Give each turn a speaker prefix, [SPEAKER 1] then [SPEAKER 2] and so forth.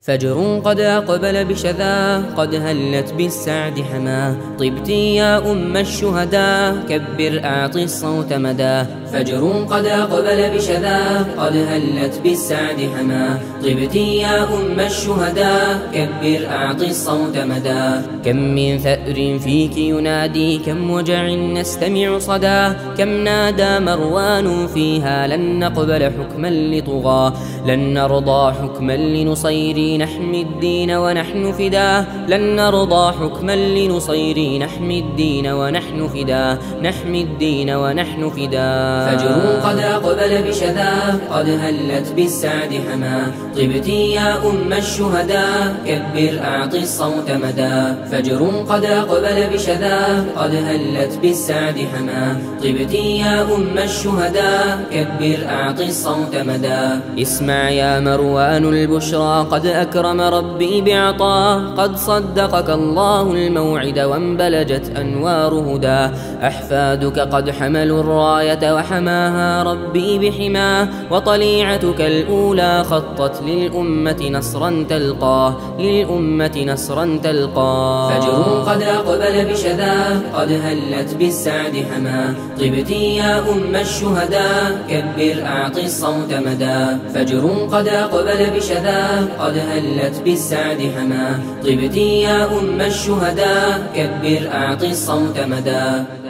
[SPEAKER 1] فجر قد أقبل بشذا قد هلت بالسعد حما طبتي يا أم الشهداء كبر أعطي الصوت مدى فجر قد أقبل بشذا قد هلت بالسعد حما طبتي يا أم الشهداء كبر أعطي الصوت مدى كم من ثأر فيك ينادي كم وجع نستمع صدى كم نادى مروان فيها لن نقبل حكما لطغى لن نرضى حكما لنصير نحمي الدين ونحن فداه لن نرضى حكما لنصير نحمي الدين ونحن فداه نحمي الدين ونحن فداه فجر قد أقبل بشذا قد هلت بالسعد حما طبتي يا أم الشهداء كبر أعطي الصوت مدى فجر قد أقبل بشذا قد هلت بالسعد حما طبتي يا أم الشهداء كبر أعطي الصوت مدى اسمع يا مروان البشرى قد أكرم ربي بعطاه قد صدقك الله الموعد وانبلجت أنوار هداه أحفادك قد حملوا الراية وحماها ربي بحماه وطليعتك الأولى خطت للأمة نصرا تلقاه للأمة نصرا تلقاه فجر قد أقبل بشذا قد هلت بالسعد حما طبتي يا أم الشهداء كبر أعطي الصوت مدى فجر قد أقبل بشذا قد هلت بالسعد حما طبتي يا أم الشهداء كبر أعطي الصوت مدى